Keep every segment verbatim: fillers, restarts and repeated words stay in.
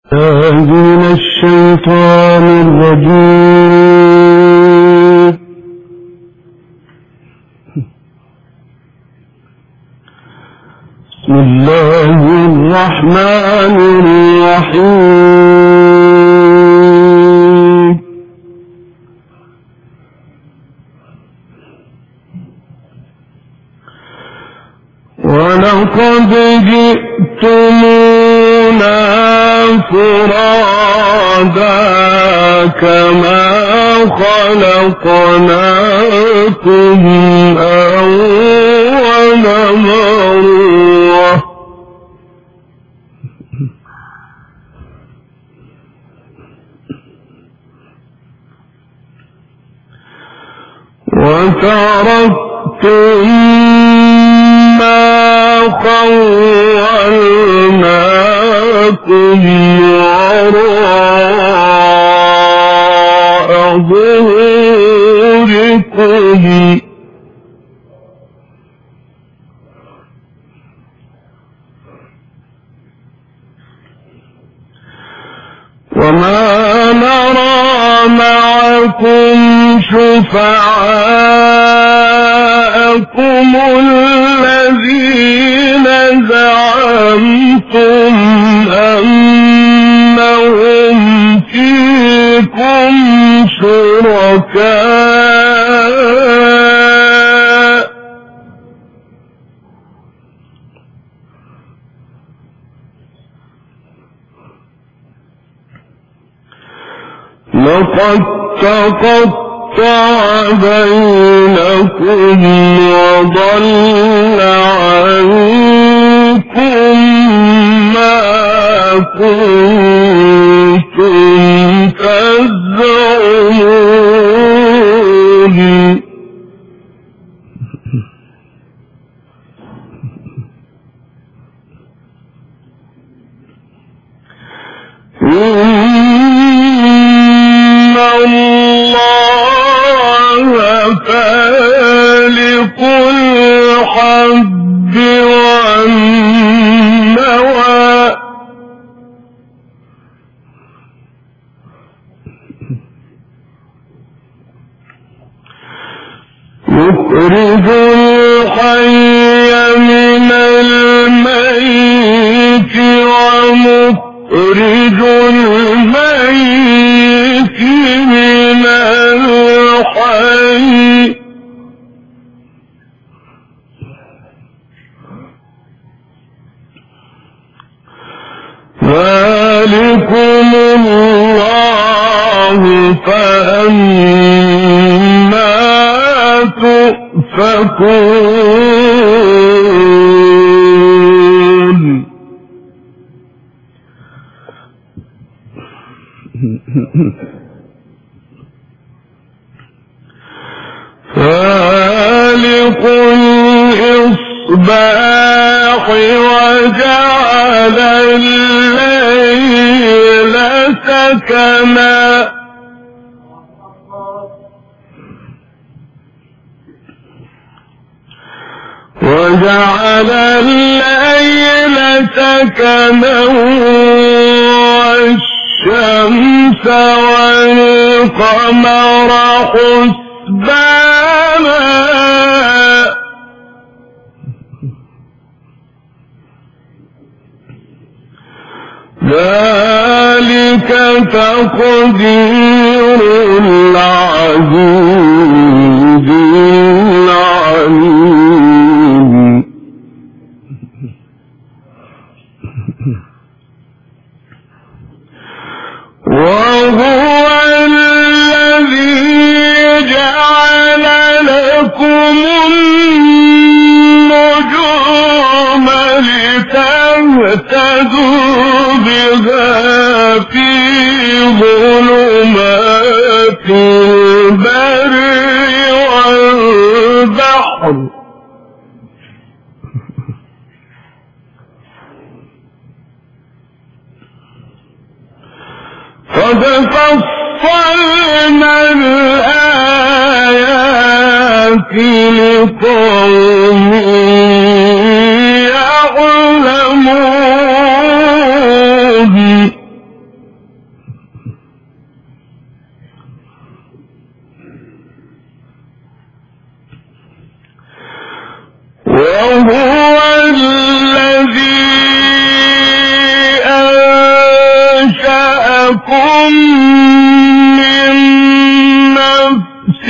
من الشيطان الرجيم. بسم الله الرحمن الرحيم. ولقد جئتمونا فرادا كما خلقناكم أول مرة وتركتم ما خولناكم وراء ظهوركم وما نرى معكم شفعاءكم الذين زعمتم أنهم فيكم شركاء لقد تقطع بينكم وضل عنكم ما كنتم تزعمون إن الله فالق الحب والنوى يخرج الحي من الميت ومخرج الميت من الحي ذلكم الله فأنا تؤفكون. فالق الإصباح وجعل الليل سكنا وجعل الليل سكنا والشمس والقمر حسبانا ذلك تقدير العزيز العليم. وهو الذي جعل لكم النجوم لتهتدوا بها في ظلمات البر والبحر قد فصلنا الآيات لقوم يعلمون. خلقكم من نفس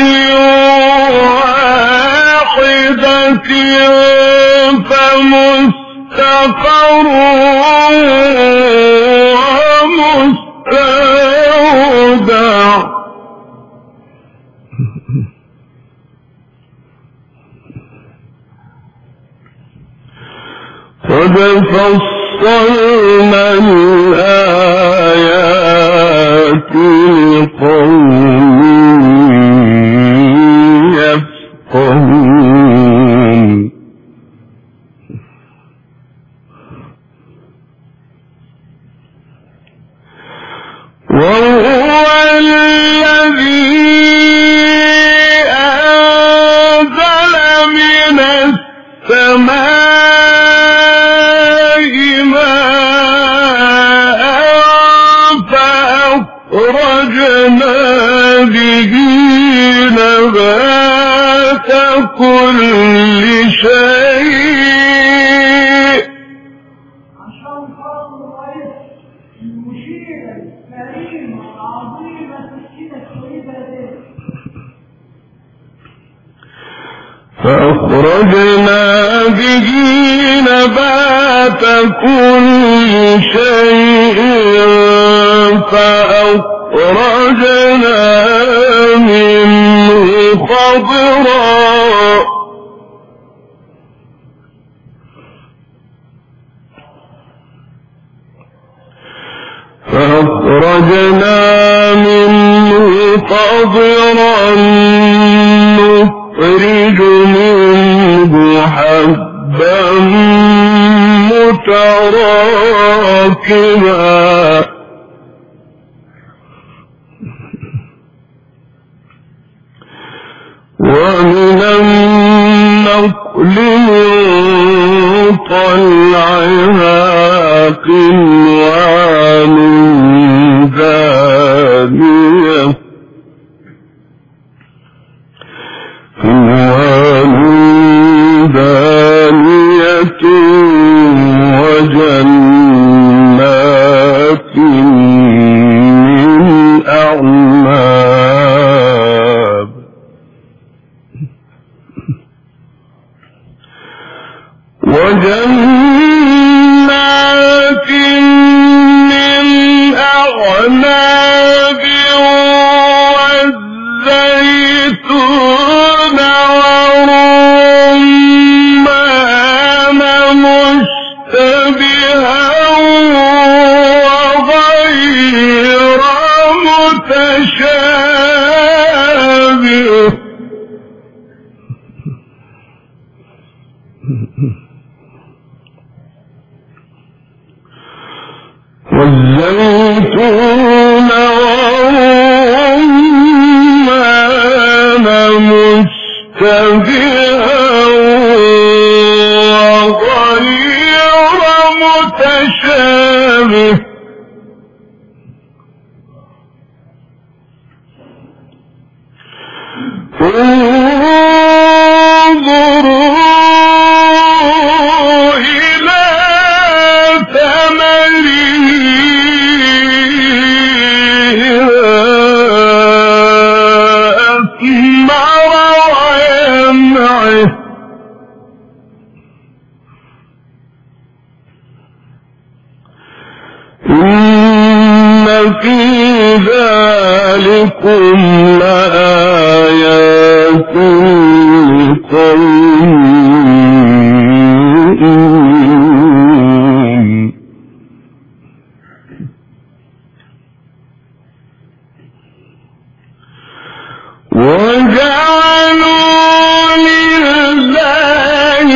واحدة فمستقر ومستودع قد فصلنا الآيات لقوم يفقهون وهو الذي أنزل من السماء ماء فأخرجنا به نبات كل شيء عشان فضل الرئيس المشيرة الكريمة العظيمة السيدة السيدة دي فأخرجنا به نبات كل شيء فأخرجنا منه خضرا فأخرجنا منه خضرا نخرج منه حبا متراكبا ومن النخل من طلعها قنوان دانية قنوان دانية وجنات من أعناب وجنات من أعناب والزيتون ورمان مشتبها وغير متشابه والزيتون ورمان مشتبها وغير متشابه انظروا إلى ثمره أثمر وينعه إن في ذلكم لآيات لقوم يؤمنون وجعلوا لله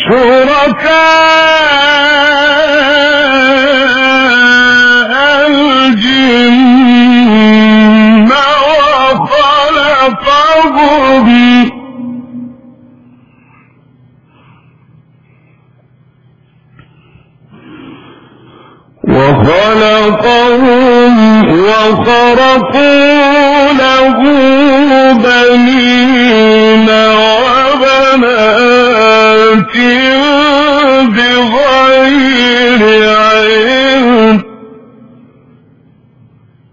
شركاء الجن وخلقهم وخلقهم وخرقوا له بنين وبنات بغير علم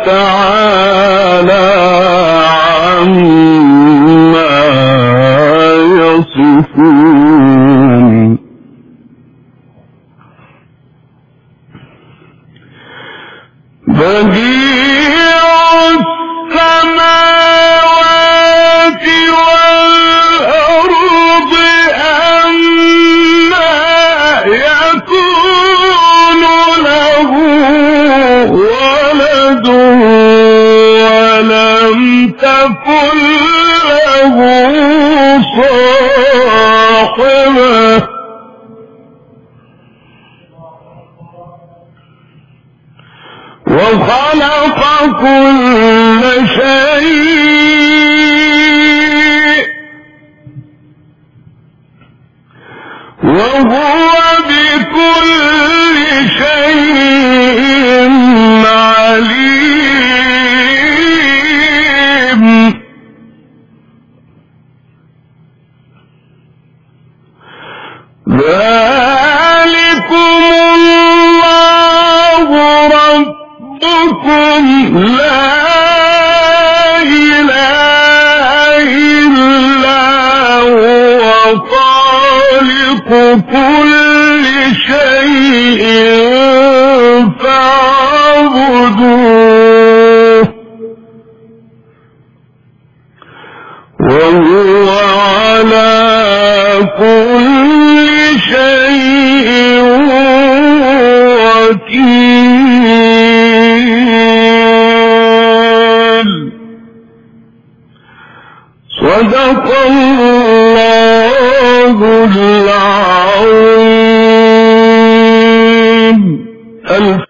تعالى عما يصفون. بديع السماوات والأرض أنى يكون له ولد ولم تكن له صاحبة وخلق كل شيء وهو بكل شيء عليم. ذلكم الله ربكم لا إله إلا هو خالق كل شيء فاعبدوه وهو على كل شيء وكيل. صدق الله العظيم.